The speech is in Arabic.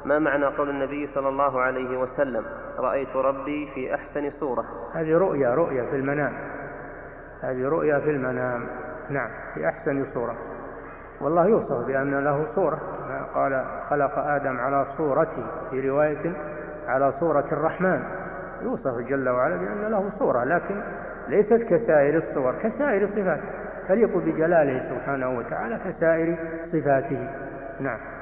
ما معنى قول النبي صلى الله عليه وسلم: رأيت ربي في أحسن صورة؟ هذه رؤيا في المنام، هذه رؤيا في المنام. نعم، في أحسن صورة. والله يوصف بأن له صورة، قال: خلق آدم على صورته، في رواية على صورة الرحمن. يوصف جل وعلا بأن له صورة، لكن ليست كسائر الصور، كسائر صفاته، تليق بجلاله سبحانه وتعالى كسائر صفاته. نعم.